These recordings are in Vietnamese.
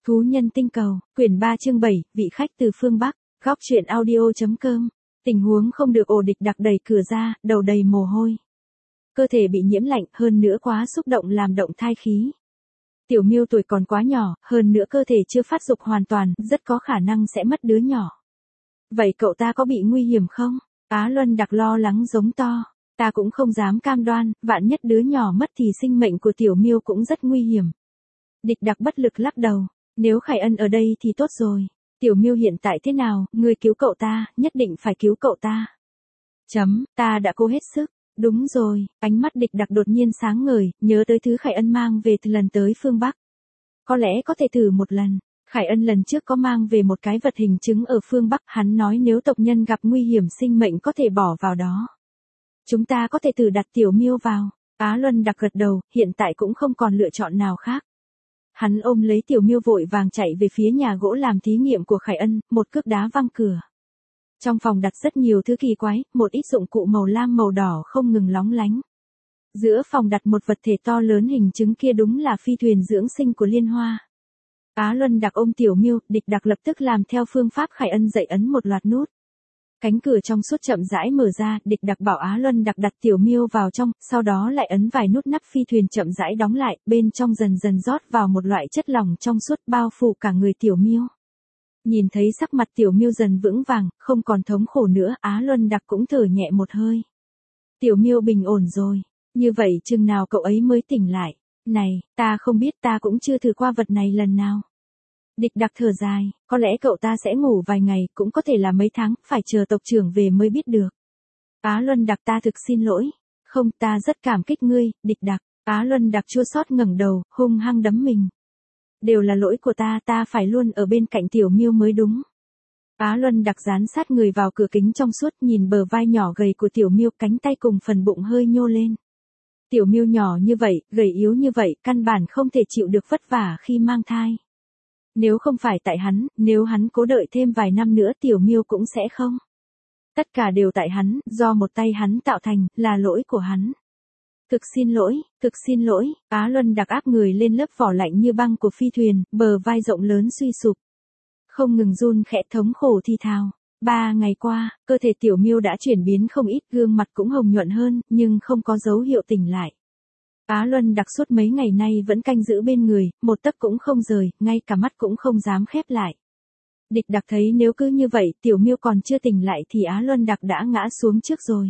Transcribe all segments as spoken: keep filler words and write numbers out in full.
Thú nhân tinh cầu, quyển ba chương bảy, vị khách từ phương Bắc, góc truyện audio.com. Tình huống không được ổ địch đặc đẩy cửa ra, đầu đầy mồ hôi. Cơ thể bị nhiễm lạnh, hơn nữa quá xúc động làm động thai khí. Tiểu Miêu tuổi còn quá nhỏ, hơn nữa cơ thể chưa phát dục hoàn toàn, rất có khả năng sẽ mất đứa nhỏ. Vậy cậu ta có bị nguy hiểm không? Á Luân đặc lo lắng giống to. Ta cũng không dám cam đoan, vạn nhất đứa nhỏ mất thì sinh mệnh của Tiểu Miêu cũng rất nguy hiểm. Địch đặc bất lực lắc đầu. Nếu Khải Ân ở đây thì tốt rồi. Tiểu Miêu hiện tại thế nào, ngươi cứu cậu ta, nhất định phải cứu cậu ta. Chấm, ta đã cố hết sức. Đúng rồi, ánh mắt địch đặc đột nhiên sáng ngời, nhớ tới thứ Khải Ân mang về từ lần tới phương Bắc. Có lẽ có thể thử một lần. Khải Ân lần trước có mang về một cái vật hình chứng ở phương Bắc, hắn nói nếu tộc nhân gặp nguy hiểm sinh mệnh có thể bỏ vào đó. Chúng ta có thể thử đặt Tiểu Miêu vào. Á Luân đặc gật đầu, hiện tại cũng không còn lựa chọn nào khác. Hắn ôm lấy Tiểu Miêu vội vàng chạy về phía nhà gỗ làm thí nghiệm của Khải Ân, một cước đá văng cửa. Trong phòng đặt rất nhiều thứ kỳ quái, một ít dụng cụ màu lam màu đỏ không ngừng lóng lánh. Giữa phòng đặt một vật thể to lớn hình chứng kia đúng là phi thuyền dưỡng sinh của Liên Hoa. Á Luân đặc ôm Tiểu Miêu, địch đặc lập tức làm theo phương pháp Khải Ân dạy ấn một loạt nút. Cánh cửa trong suốt chậm rãi mở ra, địch đặc bảo Á Luân đặc đặt Tiểu Miêu vào trong, sau đó lại ấn vài nút nắp phi thuyền chậm rãi đóng lại, bên trong dần dần rót vào một loại chất lỏng trong suốt bao phủ cả người Tiểu Miêu. Nhìn thấy sắc mặt Tiểu Miêu dần vững vàng, không còn thống khổ nữa, Á Luân đặc cũng thở nhẹ một hơi. Tiểu Miêu bình ổn rồi, như vậy chừng nào cậu ấy mới tỉnh lại? Này, ta không biết, ta cũng chưa thử qua vật này lần nào. Địch đặc thở dài, có lẽ cậu ta sẽ ngủ vài ngày, cũng có thể là mấy tháng, phải chờ tộc trưởng về mới biết được. Á Luân đặc ta thực xin lỗi. Không, ta rất cảm kích ngươi, địch đặc. Á Luân đặc chua xót ngẩng đầu, hung hăng đấm mình. Đều là lỗi của ta, ta phải luôn ở bên cạnh Tiểu Miêu mới đúng. Á Luân đặc dán sát người vào cửa kính trong suốt, nhìn bờ vai nhỏ gầy của Tiểu Miêu, cánh tay cùng phần bụng hơi nhô lên. Tiểu Miêu nhỏ như vậy, gầy yếu như vậy, căn bản không thể chịu được vất vả khi mang thai. Nếu không phải tại hắn, nếu hắn cố đợi thêm vài năm nữa Tiểu Miêu cũng sẽ không. Tất cả đều tại hắn, do một tay hắn tạo thành, là lỗi của hắn. Thực xin lỗi, thực xin lỗi, Á Luân đặc áp người lên lớp vỏ lạnh như băng của phi thuyền, bờ vai rộng lớn suy sụp. Không ngừng run khẽ thống khổ thi thào. Ba ngày qua, cơ thể Tiểu Miêu đã chuyển biến không ít, gương mặt cũng hồng nhuận hơn, nhưng không có dấu hiệu tỉnh lại. Á Luân đặc suốt mấy ngày nay vẫn canh giữ bên người, một tấc cũng không rời, ngay cả mắt cũng không dám khép lại. Địch đặc thấy nếu cứ như vậy Tiểu Miêu còn chưa tỉnh lại thì Á Luân đặc đã ngã xuống trước rồi.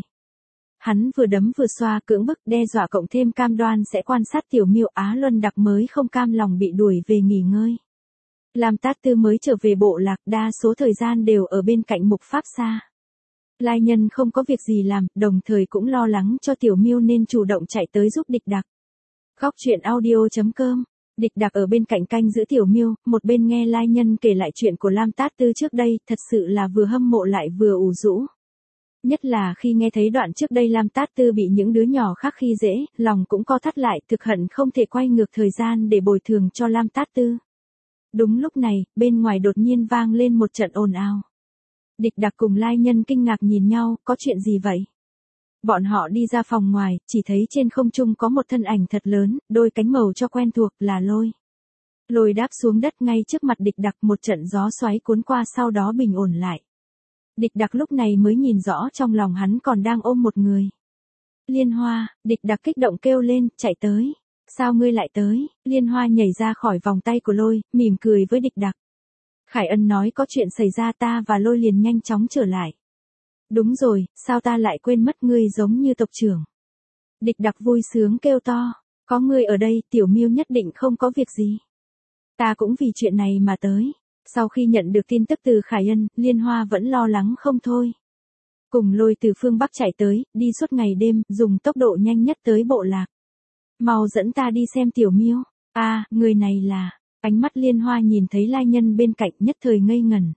Hắn vừa đấm vừa xoa cưỡng bức đe dọa cộng thêm cam đoan sẽ quan sát Tiểu Miêu, Á Luân đặc mới không cam lòng bị đuổi về nghỉ ngơi. Lam Tát Tư mới trở về bộ lạc, đa số thời gian đều ở bên cạnh Mục Pháp Sa. Lai Nhân không có việc gì làm, đồng thời cũng lo lắng cho Tiểu Miêu nên chủ động chạy tới giúp địch đặc. Góc truyện audio.com. Địch đặc ở bên cạnh canh giữ Tiểu Miêu, một bên nghe Lai Nhân kể lại chuyện của Lam Tát Tư trước đây, thật sự là vừa hâm mộ lại vừa ủ rũ. Nhất là khi nghe thấy đoạn trước đây Lam Tát Tư bị những đứa nhỏ khác khi dễ, lòng cũng co thắt lại, thực hận không thể quay ngược thời gian để bồi thường cho Lam Tát Tư. Đúng lúc này, bên ngoài đột nhiên vang lên một trận ồn ào. Địch đặc cùng Lai Nhân kinh ngạc nhìn nhau, có chuyện gì vậy? Bọn họ đi ra phòng ngoài, chỉ thấy trên không trung có một thân ảnh thật lớn, đôi cánh màu cho quen thuộc, là Lôi. Lôi đáp xuống đất ngay trước mặt địch đặc, một trận gió xoáy cuốn qua sau đó bình ổn lại. Địch đặc lúc này mới nhìn rõ trong lòng hắn còn đang ôm một người. Liên Hoa, địch đặc kích động kêu lên, chạy tới. Sao ngươi lại tới? Liên Hoa nhảy ra khỏi vòng tay của Lôi, mỉm cười với địch đặc. Khải Ân nói có chuyện xảy ra, ta và Lôi liền nhanh chóng trở lại. Đúng rồi, sao ta lại quên mất ngươi giống như tộc trưởng. Địch đặc vui sướng kêu to, có ngươi ở đây Tiểu Miêu nhất định không có việc gì. Ta cũng vì chuyện này mà tới. Sau khi nhận được tin tức từ Khải Ân, Liên Hoa vẫn lo lắng không thôi. Cùng Lôi từ phương Bắc chạy tới, đi suốt ngày đêm, dùng tốc độ nhanh nhất tới bộ lạc. Mau dẫn ta đi xem Tiểu Miêu. A, à, người này là... Ánh mắt Liên Hoa nhìn thấy Lai Nhân bên cạnh nhất thời ngây ngẩn.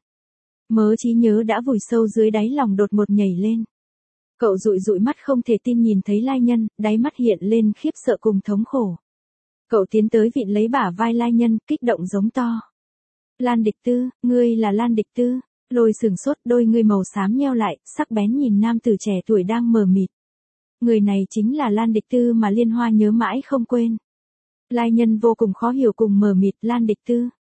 Mớ trí nhớ đã vùi sâu dưới đáy lòng đột ngột nhảy lên. Cậu dụi dụi mắt không thể tin nhìn thấy Lai Nhân, đáy mắt hiện lên khiếp sợ cùng thống khổ. Cậu tiến tới vịn lấy bả vai Lai Nhân, kích động giống to. Lan Địch Tư, ngươi là Lan Địch Tư. Lôi sừng sốt, đôi ngươi màu xám nheo lại, sắc bén nhìn nam tử trẻ tuổi đang mờ mịt. Người này chính là Lan Địch Tư mà Liên Hoa nhớ mãi không quên. Lai Nhân vô cùng khó hiểu cùng mờ mịt, Lan Địch Tư.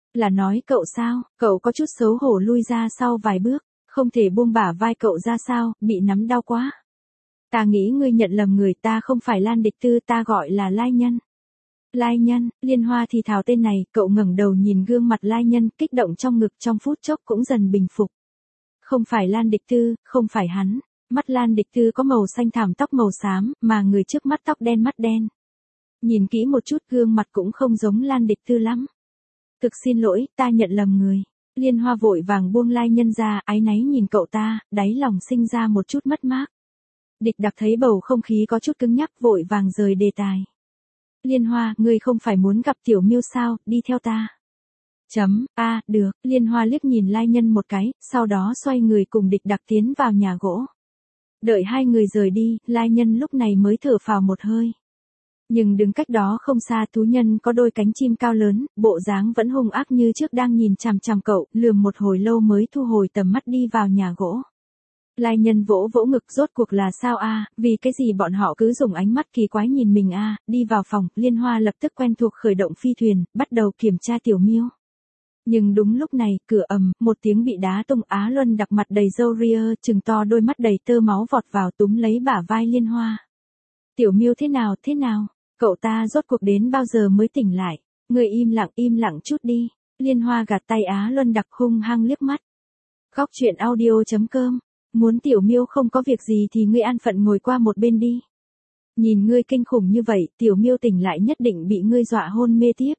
Là nói cậu sao, cậu có chút xấu hổ lui ra sau vài bước, không thể buông bả vai cậu ra sao, bị nắm đau quá. Ta nghĩ ngươi nhận lầm người, ta không phải Lan Địch Tư, ta gọi là Lai Nhân. Lai Nhân, Liên Hoa thì thào tên này, cậu ngẩng đầu nhìn gương mặt Lai Nhân, kích động trong ngực trong phút chốc cũng dần bình phục. Không phải Lan Địch Tư, không phải hắn. Mắt Lan Địch Tư có màu xanh thảm, tóc màu xám, mà người trước mắt tóc đen mắt đen. Nhìn kỹ một chút gương mặt cũng không giống Lan Địch Tư lắm. Thực xin lỗi, ta nhận lầm người. Liên Hoa vội vàng buông Lai Nhân ra, áy náy nhìn cậu ta, đáy lòng sinh ra một chút mất mát. Địch Đặc thấy bầu không khí có chút cứng nhắc, vội vàng rời đề tài. Liên Hoa, ngươi không phải muốn gặp Tiểu Miêu sao, đi theo ta. Chấm, a, à, được, Liên Hoa liếc nhìn Lai Nhân một cái, sau đó xoay người cùng Địch Đặc tiến vào nhà gỗ. Đợi hai người rời đi, Lai Nhân lúc này mới thở phào một hơi. Nhưng đứng cách đó không xa thú nhân có đôi cánh chim cao lớn, bộ dáng vẫn hung ác như trước đang nhìn chằm chằm cậu, lườm một hồi lâu mới thu hồi tầm mắt đi vào nhà gỗ. Lai Nhân vỗ vỗ ngực, rốt cuộc là sao a, à, vì cái gì bọn họ cứ dùng ánh mắt kỳ quái nhìn mình a, à, đi vào phòng, Liên Hoa lập tức quen thuộc khởi động phi thuyền, bắt đầu kiểm tra Tiểu Miêu. Nhưng đúng lúc này, cửa ầm, một tiếng bị đá tung, Á Luân Đặc mặt đầy râu ria, trừng to đôi mắt đầy tơ máu vọt vào túm lấy bả vai Liên Hoa. Tiểu Miêu thế nào, thế nào? Cậu ta rốt cuộc đến bao giờ mới tỉnh lại? Người im lặng, im lặng chút đi. Liên Hoa gạt tay Á Luân Đặc hung hăng liếc mắt. Góc truyện audio chấm com. Muốn Tiểu Miêu không có việc gì thì ngươi an phận ngồi qua một bên đi. Nhìn ngươi kinh khủng như vậy, Tiểu Miêu tỉnh lại nhất định bị ngươi dọa hôn mê tiếp.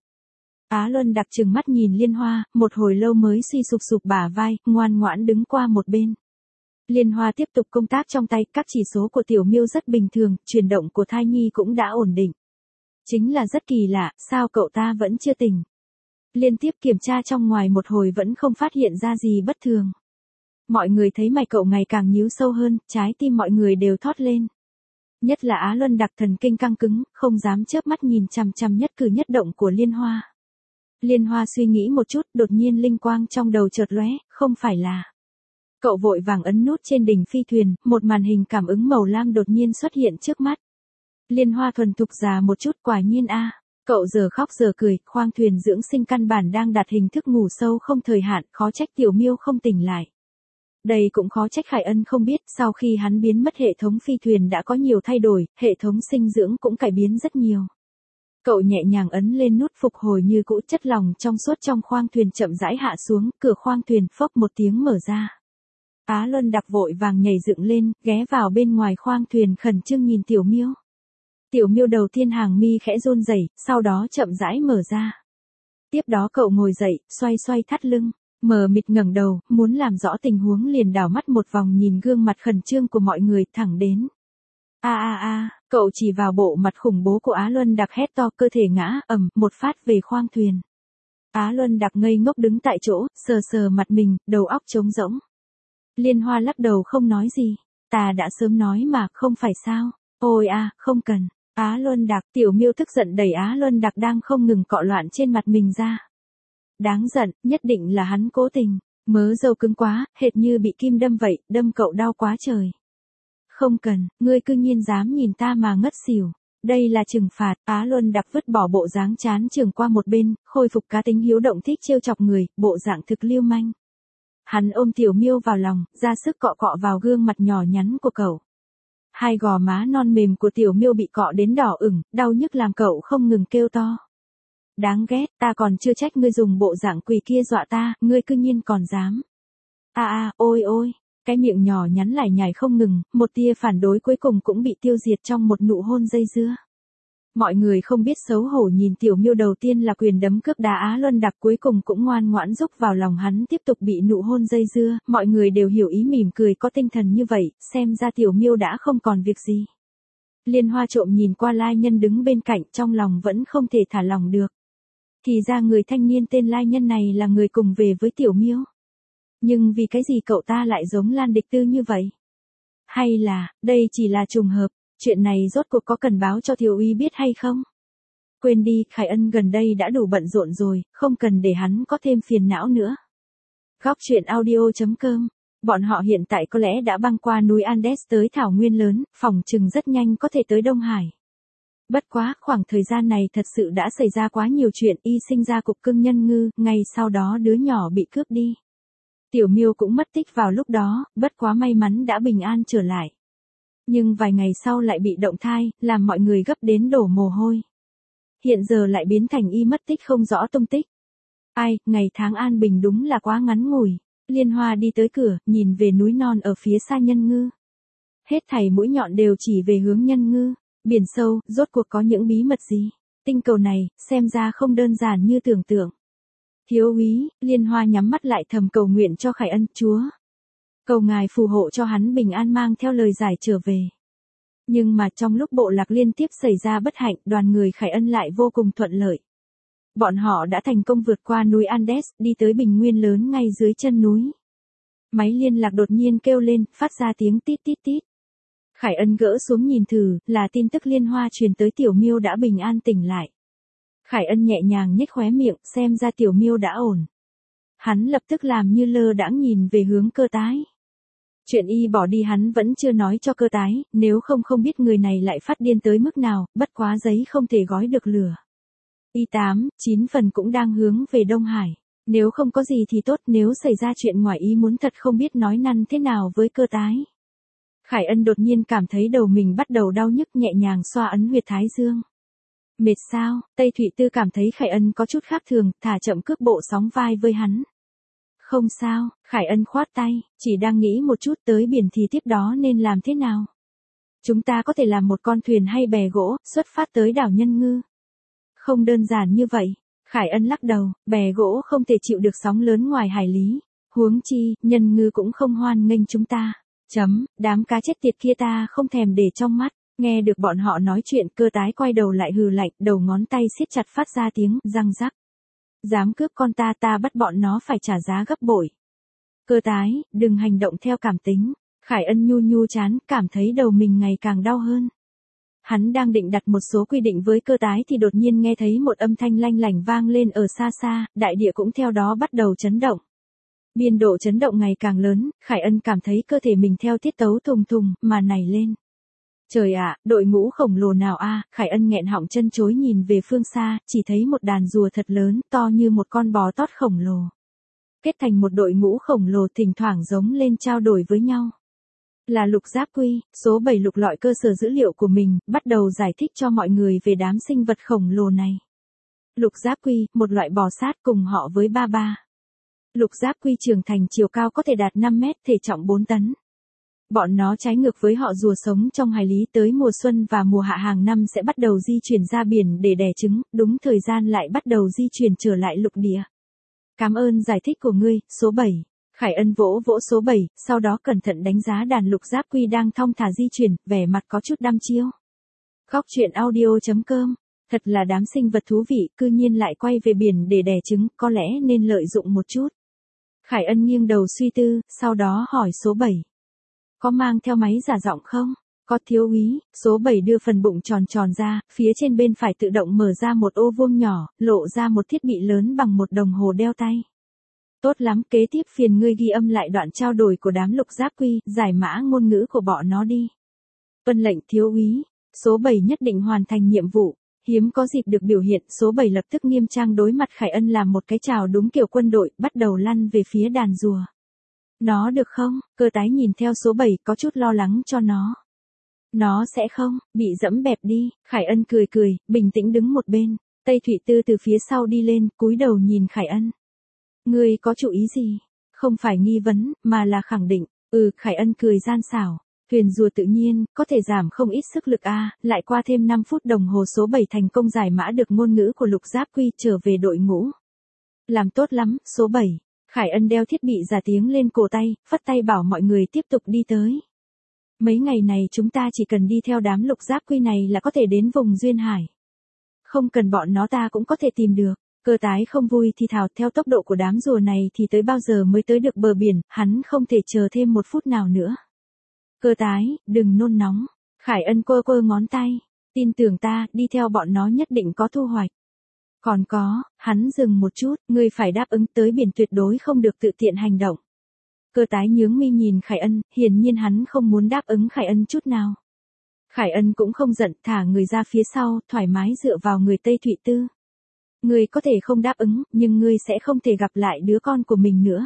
Á Luân Đặc trừng mắt nhìn Liên Hoa, một hồi lâu mới suy sụp sụp bả vai, ngoan ngoãn đứng qua một bên. Liên Hoa tiếp tục công tác trong tay, các chỉ số của Tiểu Miêu rất bình thường, chuyển động của thai nhi cũng đã ổn định. Chính là rất kỳ lạ, sao cậu ta vẫn chưa tỉnh. Liên tiếp kiểm tra trong ngoài một hồi vẫn không phát hiện ra gì bất thường. Mọi người thấy mày cậu ngày càng nhíu sâu hơn, trái tim mọi người đều thót lên. Nhất là Á Luân Đặc thần kinh căng cứng, không dám chớp mắt nhìn chằm chằm nhất cử nhất động của Liên Hoa. Liên Hoa suy nghĩ một chút, đột nhiên linh quang trong đầu chợt lóe, không phải là. Cậu vội vàng ấn nút trên đỉnh phi thuyền, một màn hình cảm ứng màu lam đột nhiên xuất hiện trước mắt. Liên Hoa thuần thục già một chút, quả nhiên a, à. Cậu giờ khóc giờ cười, khoang thuyền dưỡng sinh căn bản đang đặt hình thức ngủ sâu không thời hạn, khó trách Tiểu Miêu không tỉnh lại. Đây cũng khó trách Khải Ân không biết, sau khi hắn biến mất hệ thống phi thuyền đã có nhiều thay đổi, hệ thống sinh dưỡng cũng cải biến rất nhiều. Cậu nhẹ nhàng ấn lên nút phục hồi như cũ, chất lỏng trong suốt trong khoang thuyền chậm rãi hạ xuống, cửa khoang thuyền phốc một tiếng mở ra. Á Luân Đặc vội vàng nhảy dựng lên, ghé vào bên ngoài khoang thuyền khẩn trương nhìn Tiểu Miêu. Tiểu Miêu đầu tiên hàng mi khẽ run rẩy, sau đó chậm rãi mở ra. Tiếp đó cậu ngồi dậy, xoay xoay thắt lưng, mờ mịt ngẩng đầu, muốn làm rõ tình huống liền đảo mắt một vòng nhìn gương mặt khẩn trương của mọi người thẳng đến. A a a, cậu chỉ vào bộ mặt khủng bố của Á Luân Đặc hét to, cơ thể ngã ầm một phát về khoang thuyền. Á Luân Đặc ngây ngốc đứng tại chỗ, sờ sờ mặt mình, đầu óc trống rỗng. Liên Hoa lắc đầu không nói gì. Ta đã sớm nói mà, không phải sao? Ôi a, không cần. Á Luân Đặc, Tiểu Miêu tức giận đẩy Á Luân Đặc đang không ngừng cọ loạn trên mặt mình ra. Đáng giận, nhất định là hắn cố tình. Mớ râu cứng quá, hệt như bị kim đâm vậy, đâm cậu đau quá trời. Không cần, ngươi cư nhiên dám nhìn ta mà ngất xỉu. Đây là trừng phạt. Á Luân Đặc vứt bỏ bộ dáng chán chường qua một bên, khôi phục cá tính hiếu động thích trêu chọc người, bộ dạng thực lưu manh. Hắn ôm Tiểu Miêu vào lòng, ra sức cọ cọ vào gương mặt nhỏ nhắn của cậu. Hai gò má non mềm của Tiểu Miêu bị cọ đến đỏ ửng, đau nhức làm cậu không ngừng kêu to. Đáng ghét, ta còn chưa trách ngươi dùng bộ dạng quỷ kia dọa ta, ngươi cư nhiên còn dám. A a, ôi ôi, cái miệng nhỏ nhắn lải nhải không ngừng, một tia phản đối cuối cùng cũng bị tiêu diệt trong một nụ hôn dây dưa. Mọi người không biết xấu hổ nhìn Tiểu Miêu đầu tiên là quyền đấm cước đá Á Luân Đặc cuối cùng cũng ngoan ngoãn rúc vào lòng hắn tiếp tục bị nụ hôn dây dưa, mọi người đều hiểu ý mỉm cười có tinh thần như vậy, xem ra Tiểu Miêu đã không còn việc gì. Liên Hoa trộm nhìn qua Lai Nhân đứng bên cạnh trong lòng vẫn không thể thả lòng được. Thì ra người thanh niên tên Lai Nhân này là người cùng về với Tiểu Miêu. Nhưng vì cái gì cậu ta lại giống Lan Địch Tư như vậy? Hay là, đây chỉ là trùng hợp? Chuyện này rốt cuộc có cần báo cho Thiếu Uy biết hay không? Quên đi, Khải Ân gần đây đã đủ bận rộn rồi, không cần để hắn có thêm phiền não nữa. Góc truyện audio chấm com. Bọn họ hiện tại có lẽ đã băng qua núi Andes tới thảo nguyên lớn, phòng chừng rất nhanh có thể tới Đông Hải. Bất quá, khoảng thời gian này thật sự đã xảy ra quá nhiều chuyện, y sinh ra cục cưng Nhân Ngư, ngay sau đó đứa nhỏ bị cướp đi. Tiểu Miêu cũng mất tích vào lúc đó, bất quá may mắn đã bình an trở lại. Nhưng vài ngày sau lại bị động thai, làm mọi người gấp đến đổ mồ hôi. Hiện giờ lại biến thành y mất tích không rõ tung tích. Ai, ngày tháng an bình đúng là quá ngắn ngủi. Liên Hoa đi tới cửa, nhìn về núi non ở phía xa Nhân Ngư. Hết thảy mũi nhọn đều chỉ về hướng Nhân Ngư. Biển sâu, rốt cuộc có những bí mật gì? Tinh cầu này, xem ra không đơn giản như tưởng tượng. Thiếu úy, Liên Hoa nhắm mắt lại thầm cầu nguyện cho Khải Ân, Chúa. Cầu ngài phù hộ cho hắn bình an mang theo lời giải trở về. Nhưng mà trong lúc bộ lạc liên tiếp xảy ra bất hạnh, đoàn người Khải Ân lại vô cùng thuận lợi. Bọn họ đã thành công vượt qua núi Andes, đi tới bình nguyên lớn ngay dưới chân núi. Máy liên lạc đột nhiên kêu lên, phát ra tiếng tít tít tít. Khải Ân gỡ xuống nhìn thử, là tin tức Liên Hoa truyền tới Tiểu Miêu đã bình an tỉnh lại. Khải Ân nhẹ nhàng nhếch khóe miệng, xem ra Tiểu Miêu đã ổn. Hắn lập tức làm như lơ đãng nhìn về hướng Cơ Tái. Chuyện y bỏ đi hắn vẫn chưa nói cho Cơ Tái, nếu không không biết người này lại phát điên tới mức nào, bất quá giấy không thể gói được lửa. Y tám, chín phần cũng đang hướng về Đông Hải. Nếu không có gì thì tốt, nếu xảy ra chuyện ngoài ý muốn thật không biết nói năn thế nào với Cơ Tái. Khải Ân đột nhiên cảm thấy đầu mình bắt đầu đau nhức, nhẹ nhàng xoa ấn huyệt thái dương. Mệt sao? Tây Thụy Tư cảm thấy Khải Ân có chút khác thường, thả chậm cước bộ sóng vai với hắn. Không sao, Khải Ân khoát tay, chỉ đang nghĩ một chút tới biển thì tiếp đó nên làm thế nào. Chúng ta có thể làm một con thuyền hay bè gỗ, xuất phát tới đảo Nhân Ngư. Không đơn giản như vậy. Khải Ân lắc đầu, bè gỗ không thể chịu được sóng lớn ngoài hải lý. Huống chi, Nhân Ngư cũng không hoan nghênh chúng ta. Chấm, đám cá chết tiệt kia ta không thèm để trong mắt. Nghe được bọn họ nói chuyện, Cơ Tái quay đầu lại hừ lạnh, đầu ngón tay siết chặt phát ra tiếng răng rắc. Dám cướp con ta, ta bắt bọn nó phải trả giá gấp bội. Cơ Tái, đừng hành động theo cảm tính. Khải Ân nhu nhu chán, cảm thấy đầu mình ngày càng đau hơn. Hắn đang định đặt một số quy định với Cơ Tái thì đột nhiên nghe thấy một âm thanh lanh lảnh vang lên ở xa xa, đại địa cũng theo đó bắt đầu chấn động. Biên độ chấn động ngày càng lớn, Khải Ân cảm thấy cơ thể mình theo tiết tấu thùng thùng, mà nảy lên. Trời ạ, đội ngũ khổng lồ nào a? Khải Ân nghẹn họng chân chối nhìn về phương xa, chỉ thấy một đàn rùa thật lớn, to như một con bò tót khổng lồ. Kết thành một đội ngũ khổng lồ thỉnh thoảng giống lên trao đổi với nhau. Là Lục Giáp Quy, số bảy lục lọi cơ sở dữ liệu của mình, bắt đầu giải thích cho mọi người về đám sinh vật khổng lồ này. Lục Giáp Quy, một loại bò sát cùng họ với ba ba. Lục Giáp Quy trưởng thành chiều cao có thể đạt năm mét, thể trọng bốn tấn. Bọn nó trái ngược với họ rùa sống trong hải lý, tới mùa xuân và mùa hạ hàng năm sẽ bắt đầu di chuyển ra biển để đẻ trứng, đúng thời gian lại bắt đầu di chuyển trở lại lục địa. Cảm ơn giải thích của ngươi, số bảy. Khải Ân vỗ vỗ số bảy, sau đó cẩn thận đánh giá đàn Lục Giáp Quy đang thong thả di chuyển, vẻ mặt có chút đăm chiêu. Góc truyện audio chấm com, thật là đám sinh vật thú vị, cư nhiên lại quay về biển để đẻ trứng, có lẽ nên lợi dụng một chút. Khải Ân nghiêng đầu suy tư, sau đó hỏi số bảy. Có mang theo máy giả giọng không? Có thiếu úy. Số bảy đưa phần bụng tròn tròn ra, phía trên bên phải tự động mở ra một ô vuông nhỏ, lộ ra một thiết bị lớn bằng một đồng hồ đeo tay. Tốt lắm, kế tiếp phiền ngươi ghi âm lại đoạn trao đổi của đám Lục Giáp Quy, giải mã ngôn ngữ của bọn nó đi. Tuân lệnh thiếu úy. Số bảy nhất định hoàn thành nhiệm vụ. Hiếm có dịp được biểu hiện, số bảy lập tức nghiêm trang đối mặt Khải Ân làm một cái chào đúng kiểu quân đội, bắt đầu lăn về phía đàn rùa. Nó được không? Cơ Tái nhìn theo số bảy, có chút lo lắng cho nó. Nó sẽ không, bị dẫm bẹp đi. Khải Ân cười cười, bình tĩnh đứng một bên. Tây Thụy Tư từ phía sau đi lên, cúi đầu nhìn Khải Ân. Ngươi có chủ ý gì? Không phải nghi vấn, mà là khẳng định. Ừ, Khải Ân cười gian xảo. Thuyền rùa tự nhiên, có thể giảm không ít sức lực a. À, lại qua thêm năm phút đồng hồ số bảy thành công giải mã được ngôn ngữ của Lục Giáp Quy, trở về đội ngũ. Làm tốt lắm, số bảy. Khải Ân đeo thiết bị giả tiếng lên cổ tay, phất tay bảo mọi người tiếp tục đi tới. Mấy ngày này chúng ta chỉ cần đi theo đám Lục Giáp Quy này là có thể đến vùng Duyên Hải. Không cần bọn nó ta cũng có thể tìm được. Cơ Tái không vui thì thào, theo tốc độ của đám rùa này thì tới bao giờ mới tới được bờ biển, hắn không thể chờ thêm một phút nào nữa. Cơ Tái, đừng nôn nóng. Khải Ân quơ quơ ngón tay. Tin tưởng ta, đi theo bọn nó nhất định có thu hoạch. Còn có, hắn dừng một chút, ngươi phải đáp ứng tới biển tuyệt đối không được tự tiện hành động. Cơ Tái nhướng mi nhìn Khải Ân, hiển nhiên hắn không muốn đáp ứng Khải Ân chút nào. Khải Ân cũng không giận, thả người ra phía sau, thoải mái dựa vào người Tây Thụy Tư. Ngươi có thể không đáp ứng, nhưng ngươi sẽ không thể gặp lại đứa con của mình nữa.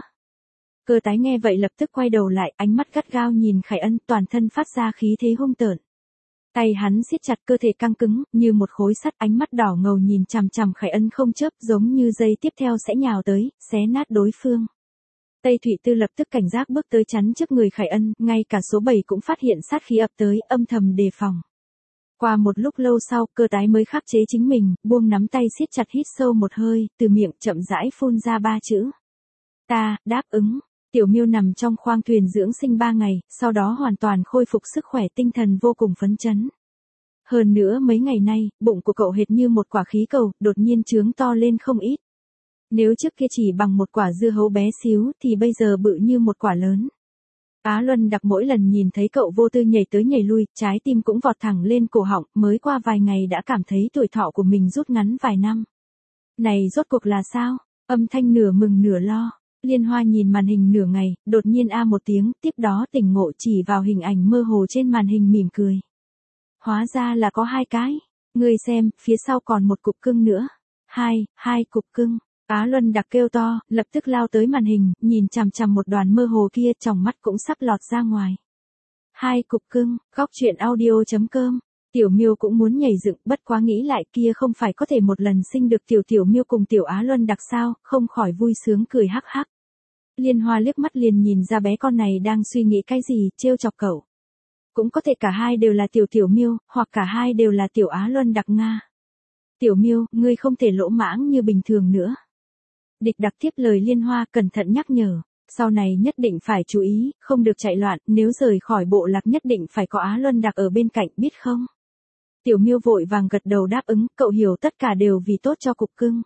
Cơ tái nghe vậy lập tức quay đầu lại, ánh mắt gắt gao nhìn Khải Ân, toàn thân phát ra khí thế hung tợn. Tay hắn siết chặt, cơ thể căng cứng, như một khối sắt, ánh mắt đỏ ngầu nhìn chằm chằm Khải Ân không chớp, giống như giây tiếp theo sẽ nhào tới, xé nát đối phương. Tây Thụy Tư lập tức cảnh giác bước tới chắn trước người Khải Ân, ngay cả số bảy cũng phát hiện sát khí ập tới, âm thầm đề phòng. Qua một lúc lâu sau, cơ tái mới khắc chế chính mình, buông nắm tay siết chặt, hít sâu một hơi, từ miệng chậm rãi phun ra ba chữ. Ta, đáp ứng. Tiểu Miêu nằm trong khoang thuyền dưỡng sinh ba ngày, sau đó hoàn toàn khôi phục sức khỏe, tinh thần vô cùng phấn chấn. Hơn nữa mấy ngày nay, bụng của cậu hệt như một quả khí cầu, đột nhiên trướng to lên không ít. Nếu trước kia chỉ bằng một quả dưa hấu bé xíu thì bây giờ bự như một quả lớn. Á Luân Đặc mỗi lần nhìn thấy cậu vô tư nhảy tới nhảy lui, trái tim cũng vọt thẳng lên cổ họng, mới qua vài ngày đã cảm thấy tuổi thọ của mình rút ngắn vài năm. Này rốt cuộc là sao? Âm thanh nửa mừng nửa lo. Liên Hoa nhìn màn hình nửa ngày, đột nhiên a một tiếng, tiếp đó tỉnh ngộ chỉ vào hình ảnh mơ hồ trên màn hình mỉm cười. Hóa ra là có hai cái. Ngươi xem, phía sau còn một cục cưng nữa. Hai, hai cục cưng. Á Luân Đặc kêu to, lập tức lao tới màn hình, nhìn chằm chằm một đoàn mơ hồ kia, tròng mắt cũng sắp lọt ra ngoài. Hai cục cưng, góc truyện audio chấm com. Tiểu Miêu cũng muốn nhảy dựng, bất quá nghĩ lại kia không phải có thể một lần sinh được tiểu Tiểu Miêu cùng tiểu Á Luân Đặc sao, không khỏi vui sướng cười hắc hắc. Liên Hoa liếc mắt liền nhìn ra bé con này đang suy nghĩ cái gì, trêu chọc cậu. Cũng có thể cả hai đều là tiểu Tiểu Miêu, hoặc cả hai đều là tiểu Á Luân Đặc Nga. Tiểu Miêu, ngươi không thể lỗ mãng như bình thường nữa. Địch Đặc tiếp lời Liên Hoa, cẩn thận nhắc nhở, sau này nhất định phải chú ý, không được chạy loạn, nếu rời khỏi bộ lạc nhất định phải có Á Luân Đặc ở bên cạnh, biết không? Tiểu Miêu vội vàng gật đầu đáp ứng, cậu hiểu tất cả đều vì tốt cho cục cưng.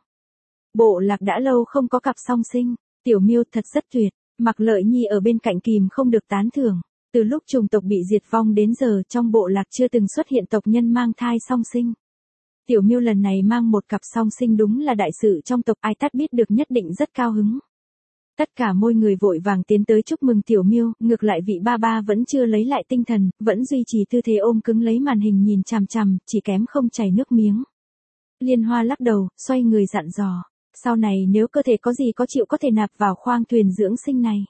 Bộ lạc đã lâu không có cặp song sinh, Tiểu Miêu thật rất tuyệt, Mặc Lợi Nhi ở bên cạnh kìm không được tán thưởng, từ lúc chủng tộc bị diệt vong đến giờ trong bộ lạc chưa từng xuất hiện tộc nhân mang thai song sinh. Tiểu Miêu lần này mang một cặp song sinh đúng là đại sự trong tộc, ai tát biết được nhất định rất cao hứng. Tất cả môi người vội vàng tiến tới chúc mừng Tiểu Miêu, ngược lại vị ba ba vẫn chưa lấy lại tinh thần, vẫn duy trì tư thế ôm cứng lấy màn hình nhìn chằm chằm, chỉ kém không chảy nước miếng. Liên Hoa lắc đầu, xoay người dặn dò, sau này nếu cơ thể có gì có chịu có thể nạp vào khoang thuyền dưỡng sinh này.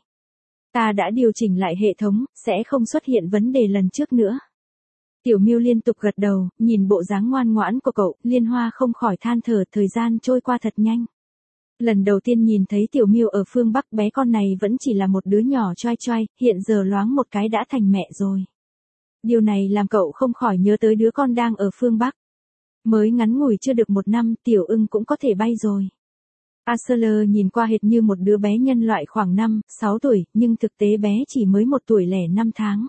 Ta đã điều chỉnh lại hệ thống, sẽ không xuất hiện vấn đề lần trước nữa. Tiểu Miêu liên tục gật đầu, nhìn bộ dáng ngoan ngoãn của cậu, Liên Hoa không khỏi than thở, thời gian trôi qua thật nhanh. Lần đầu tiên nhìn thấy Tiểu Miêu ở phương Bắc, bé con này vẫn chỉ là một đứa nhỏ choai choai, hiện giờ loáng một cái đã thành mẹ rồi. Điều này làm cậu không khỏi nhớ tới đứa con đang ở phương Bắc. Mới ngắn ngủi chưa được một năm, Tiểu Ưng cũng có thể bay rồi. Arthur nhìn qua hệt như một đứa bé nhân loại khoảng năm, sáu tuổi, nhưng thực tế bé chỉ mới một tuổi lẻ năm tháng.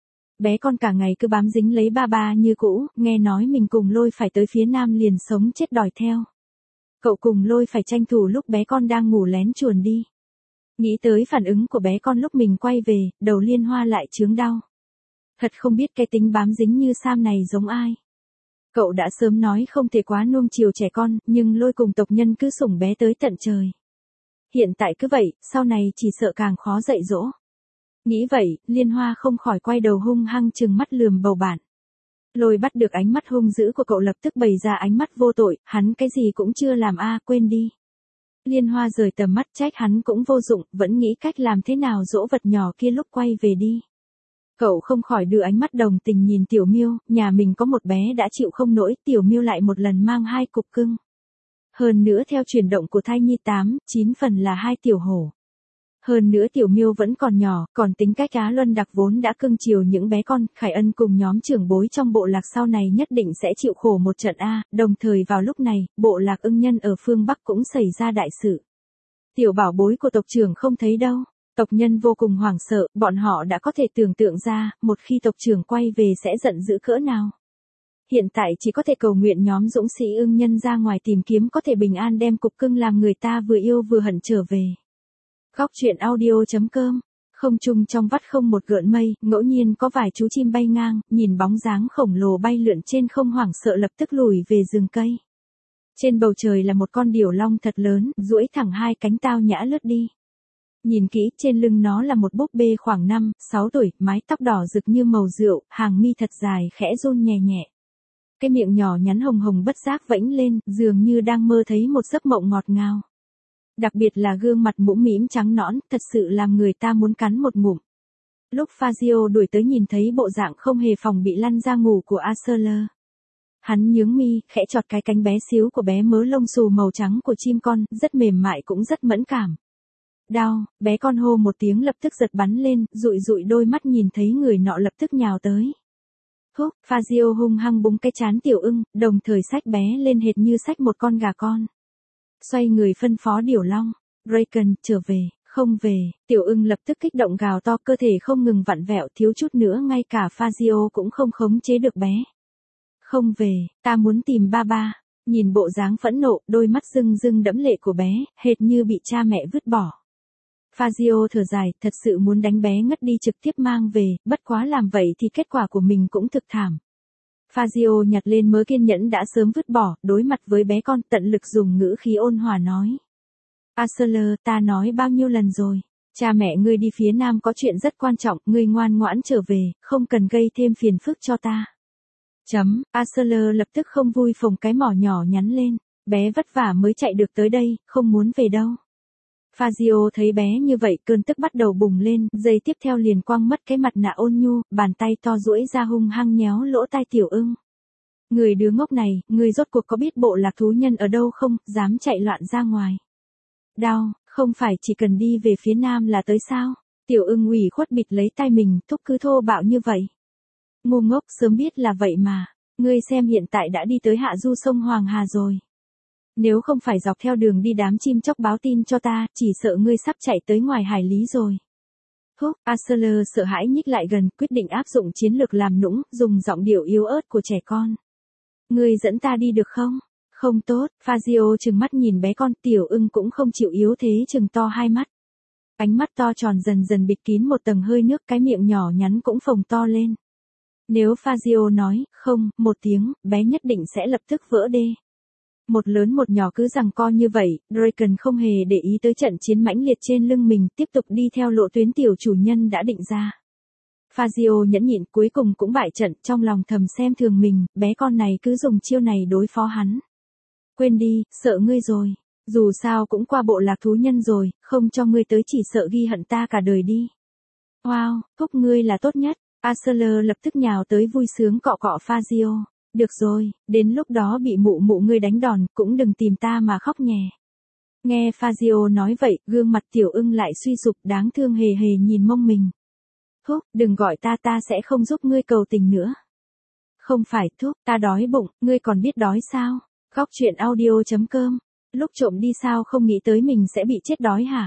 Bé con cả ngày cứ bám dính lấy ba ba như cũ, nghe nói mình cùng Lôi phải tới phía nam liền sống chết đòi theo. Cậu cùng Lôi phải tranh thủ lúc bé con đang ngủ lén chuồn đi. Nghĩ tới phản ứng của bé con lúc mình quay về, đầu Liên Hoa lại chướng đau. Thật không biết cái tính bám dính như Sam này giống ai. Cậu đã sớm nói không thể quá nuông chiều trẻ con, nhưng Lôi cùng tộc nhân cứ sủng bé tới tận trời. Hiện tại cứ vậy, sau này chỉ sợ càng khó dạy dỗ. Nghĩ vậy, Liên Hoa không khỏi quay đầu hung hăng trừng mắt lườm bầu bạn. Lôi bắt được ánh mắt hung dữ của cậu lập tức bày ra ánh mắt vô tội, hắn cái gì cũng chưa làm a, quên đi. Liên Hoa rời tầm mắt, trách hắn cũng vô dụng, vẫn nghĩ cách làm thế nào dỗ vật nhỏ kia lúc quay về đi. Cậu không khỏi đưa ánh mắt đồng tình nhìn Tiểu Miêu, nhà mình có một bé đã chịu không nổi, Tiểu Miêu lại một lần mang hai cục cưng. Hơn nữa theo chuyển động của thai nhi tám, chín phần là hai tiểu hổ. Hơn nữa Tiểu Miêu vẫn còn nhỏ, còn tính cách Á Luân Đặc vốn đã cưng chiều những bé con, Khải Ân cùng nhóm trưởng bối trong bộ lạc sau này nhất định sẽ chịu khổ một trận A, đồng thời vào lúc này, bộ lạc ưng nhân ở phương Bắc cũng xảy ra đại sự. Tiểu bảo bối của tộc trưởng không thấy đâu, tộc nhân vô cùng hoảng sợ, bọn họ đã có thể tưởng tượng ra, một khi tộc trưởng quay về sẽ giận dữ cỡ nào. Hiện tại chỉ có thể cầu nguyện nhóm dũng sĩ ưng nhân ra ngoài tìm kiếm có thể bình an đem cục cưng làm người ta vừa yêu vừa hận trở về. Góc truyện audio chấm com. Không trung trong vắt không một gợn mây, ngẫu nhiên có vài chú chim bay ngang, nhìn bóng dáng khổng lồ bay lượn trên không hoảng sợ lập tức lùi về rừng cây. Trên bầu trời là một con điểu long thật lớn, duỗi thẳng hai cánh tao nhã lướt đi. Nhìn kỹ, trên lưng nó là một búp bê khoảng năm, sáu tuổi, mái tóc đỏ rực như màu rượu, hàng mi thật dài khẽ run nhẹ nhẹ. Cái miệng nhỏ nhắn hồng hồng bất giác vẫy lên, dường như đang mơ thấy một giấc mộng ngọt ngào. Đặc biệt là gương mặt mũm mĩm trắng nõn, thật sự làm người ta muốn cắn một ngụm. Lúc Fazio đuổi tới nhìn thấy bộ dạng không hề phòng bị lăn ra ngủ của Arthur. Hắn nhướng mi, khẽ chọt cái cánh bé xíu của bé mớ lông xù màu trắng của chim con, rất mềm mại cũng rất mẫn cảm. Đau, bé con hô một tiếng lập tức giật bắn lên, dụi dụi đôi mắt nhìn thấy người nọ lập tức nhào tới. Húc, Fazio hung hăng búng cái trán Tiểu Ưng, đồng thời xách bé lên hệt như xách một con gà con. Xoay người phân phó Điểu Long, Draken, trở về, không về, Tiểu Ưng lập tức kích động gào to, cơ thể không ngừng vặn vẹo, thiếu chút nữa ngay cả Fazio cũng không khống chế được bé. Không về, ta muốn tìm ba ba. Nhìn bộ dáng phẫn nộ, đôi mắt rưng rưng đẫm lệ của bé, hệt như bị cha mẹ vứt bỏ. Fazio thở dài, thật sự muốn đánh bé ngất đi trực tiếp mang về, bất quá làm vậy thì kết quả của mình cũng thực thảm. Fazio nhặt lên mớ kiên nhẫn đã sớm vứt bỏ, đối mặt với bé con tận lực dùng ngữ khí ôn hòa nói. Arthur, ta nói bao nhiêu lần rồi, cha mẹ ngươi đi phía nam có chuyện rất quan trọng, ngươi ngoan ngoãn trở về, không cần gây thêm phiền phức cho ta. Chấm, Arthur lập tức không vui phồng cái mỏ nhỏ nhắn lên, bé vất vả mới chạy được tới đây, không muốn về đâu. Fazio thấy bé như vậy cơn tức bắt đầu bùng lên, giây tiếp theo liền quăng mất cái mặt nạ ôn nhu, bàn tay to duỗi ra hung hăng nhéo lỗ tai Tiểu Ưng. Người đứa ngốc này, người rốt cuộc có biết bộ lạc thú nhân ở đâu không, dám chạy loạn ra ngoài. Đau, không phải chỉ cần đi về phía nam là tới sao? Tiểu Ưng ủy khuất bịt lấy tay mình, thúc cứ thô bạo như vậy. Ngu ngốc, sớm biết là vậy mà, ngươi xem hiện tại đã đi tới hạ du sông Hoàng Hà rồi. Nếu không phải dọc theo đường đi đám chim chóc báo tin cho ta, chỉ sợ ngươi sắp chạy tới ngoài hải lý rồi. Húc, Arthur sợ hãi nhích lại gần, quyết định áp dụng chiến lược làm nũng, dùng giọng điệu yếu ớt của trẻ con. Ngươi dẫn ta đi được không? Không tốt, Fazio trừng mắt nhìn bé con, Tiểu Ưng cũng không chịu yếu thế trừng to hai mắt. Ánh mắt to tròn dần dần bịt kín một tầng hơi nước, cái miệng nhỏ nhắn cũng phồng to lên. Nếu Fazio nói, không, một tiếng, bé nhất định sẽ lập tức vỡ đê. Một lớn một nhỏ cứ giằng co như vậy, Draken không hề để ý tới trận chiến mãnh liệt trên lưng mình, tiếp tục đi theo lộ tuyến tiểu chủ nhân đã định ra. Fazio nhẫn nhịn cuối cùng cũng bại trận, trong lòng thầm xem thường mình, bé con này cứ dùng chiêu này đối phó hắn. Quên đi, sợ ngươi rồi. Dù sao cũng qua bộ lạc thú nhân rồi, không cho ngươi tới chỉ sợ ghi hận ta cả đời đi. Wow, thúc ngươi là tốt nhất. Arthur lập tức nhào tới vui sướng cọ cọ Fazio. Được rồi, đến lúc đó bị mụ mụ ngươi đánh đòn, cũng đừng tìm ta mà khóc nhè. Nghe Fazio nói vậy, gương mặt Tiểu Ưng lại suy sụp đáng thương hề hề nhìn mông mình. Thúc, đừng gọi ta, ta sẽ không giúp ngươi cầu tình nữa. Không phải thúc, ta đói bụng, ngươi còn biết đói sao? Góc truyện audio chấm com. Lúc trộm đi sao không nghĩ tới mình sẽ bị chết đói hả?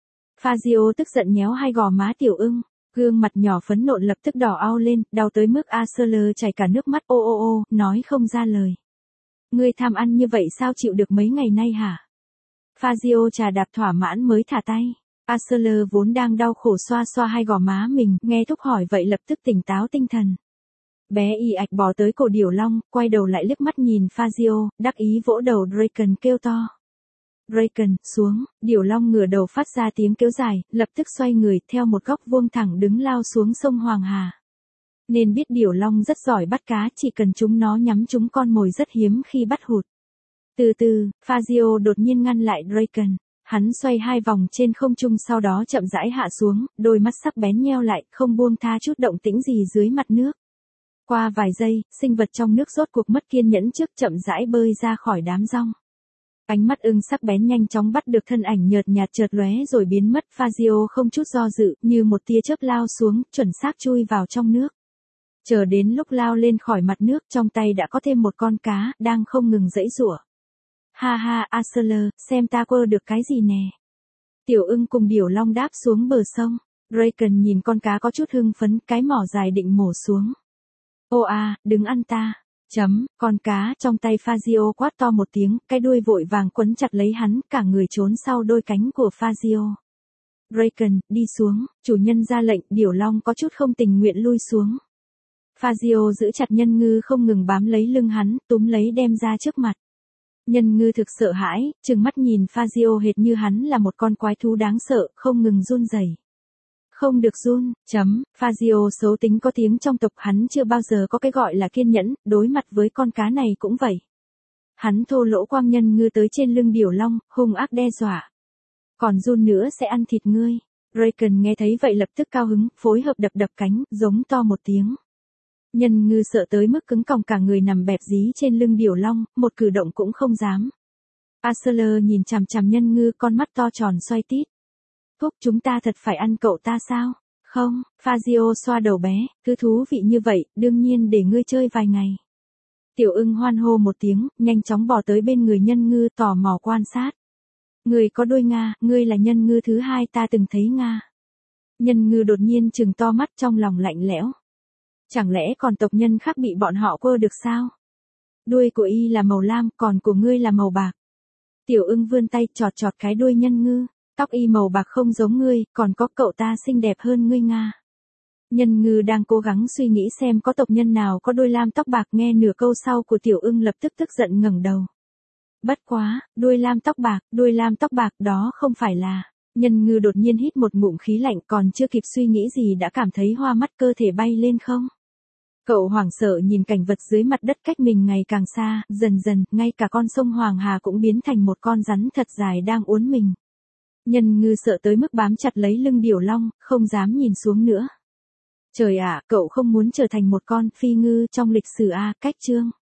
Fazio tức giận nhéo hai gò má Tiểu Ưng. Gương mặt nhỏ phấn nộn lập tức đỏ ao lên, đau tới mức Arthur chảy cả nước mắt ô ô ô, nói không ra lời. Ngươi tham ăn như vậy sao chịu được mấy ngày nay hả? Fazio trà đạp thỏa mãn mới thả tay. Arthur vốn đang đau khổ xoa xoa hai gò má mình, nghe thúc hỏi vậy lập tức tỉnh táo tinh thần. Bé y ạch bò tới cổ Điểu Long, quay đầu lại liếc mắt nhìn Fazio, đắc ý vỗ đầu Draken kêu to. Draken, xuống, Điểu Long ngửa đầu phát ra tiếng kêu dài, lập tức xoay người, theo một góc vuông thẳng đứng lao xuống sông Hoàng Hà. Nên biết Điểu Long rất giỏi bắt cá, chỉ cần chúng nó nhắm chúng con mồi rất hiếm khi bắt hụt. Từ từ, Fazio đột nhiên ngăn lại Draken. Hắn xoay hai vòng trên không trung sau đó chậm rãi hạ xuống, đôi mắt sắc bén nheo lại, không buông tha chút động tĩnh gì dưới mặt nước. Qua vài giây, sinh vật trong nước rốt cuộc mất kiên nhẫn trước chậm rãi bơi ra khỏi đám rong. Ánh mắt ưng sắc bén nhanh chóng bắt được thân ảnh nhợt nhạt chợt lóe rồi biến mất. Fazio không chút do dự, như một tia chớp lao xuống, chuẩn xác chui vào trong nước. Chờ đến lúc lao lên khỏi mặt nước, trong tay đã có thêm một con cá, đang không ngừng giãy giụa. Ha ha, Arthur, xem ta quơ được cái gì nè. Tiểu Ưng cùng Điểu Long đáp xuống bờ sông. Draken nhìn con cá có chút hưng phấn, cái mỏ dài định mổ xuống. Ô à, đừng ăn ta. Chấm, con cá trong tay Fazio quát to một tiếng, cái đuôi vội vàng quấn chặt lấy hắn, cả người trốn sau đôi cánh của Fazio. Draken, đi xuống, chủ nhân ra lệnh, Điểu Long có chút không tình nguyện lui xuống. Fazio giữ chặt nhân ngư không ngừng bám lấy lưng hắn, túm lấy đem ra trước mặt. Nhân ngư thực sợ hãi, trừng mắt nhìn Fazio hệt như hắn là một con quái thú đáng sợ, không ngừng run rẩy. Không được run, chấm, Fazio xấu tính có tiếng trong tộc, hắn chưa bao giờ có cái gọi là kiên nhẫn, đối mặt với con cá này cũng vậy. Hắn thô lỗ quang nhân ngư tới trên lưng điểu long, hung ác đe dọa. Còn run nữa sẽ ăn thịt ngươi. Reagan nghe thấy vậy lập tức cao hứng, phối hợp đập đập cánh, giống to một tiếng. Nhân ngư sợ tới mức cứng còng cả người nằm bẹp dí trên lưng điểu long, một cử động cũng không dám. Arthur nhìn chằm chằm nhân ngư, con mắt to tròn xoay tít. Phúc, chúng ta thật phải ăn cậu ta sao? Không, Fazio xoa đầu bé, cứ thú vị như vậy, đương nhiên để ngươi chơi vài ngày. Tiểu ưng hoan hô một tiếng, nhanh chóng bò tới bên người nhân ngư, tò mò quan sát. Ngươi có đôi Nga, ngươi là nhân ngư thứ hai ta từng thấy Nga. Nhân ngư đột nhiên trừng to mắt, trong lòng lạnh lẽo. Chẳng lẽ còn tộc nhân khác bị bọn họ quơ được sao? Đuôi của y là màu lam, còn của ngươi là màu bạc. Tiểu ưng vươn tay chọt chọt cái đuôi nhân ngư, tóc y màu bạc không giống ngươi, còn có cậu ta xinh đẹp hơn ngươi Nga. Nhân ngư đang cố gắng suy nghĩ xem có tộc nhân nào có đuôi lam tóc bạc, nghe nửa câu sau của tiểu ưng lập tức tức giận ngẩng đầu. Bất quá, đuôi lam tóc bạc, đuôi lam tóc bạc đó không phải là... Nhân ngư đột nhiên hít một ngụm khí lạnh, còn chưa kịp suy nghĩ gì đã cảm thấy hoa mắt, cơ thể bay lên không. Cậu hoảng sợ nhìn cảnh vật dưới mặt đất cách mình ngày càng xa, dần dần, ngay cả con sông Hoàng Hà cũng biến thành một con rắn thật dài đang uốn mình. Nhân ngư sợ tới mức bám chặt lấy lưng điểu long, không dám nhìn xuống nữa. Trời ạ, cậu không muốn trở thành một con phi ngư trong lịch sử à, cách chương.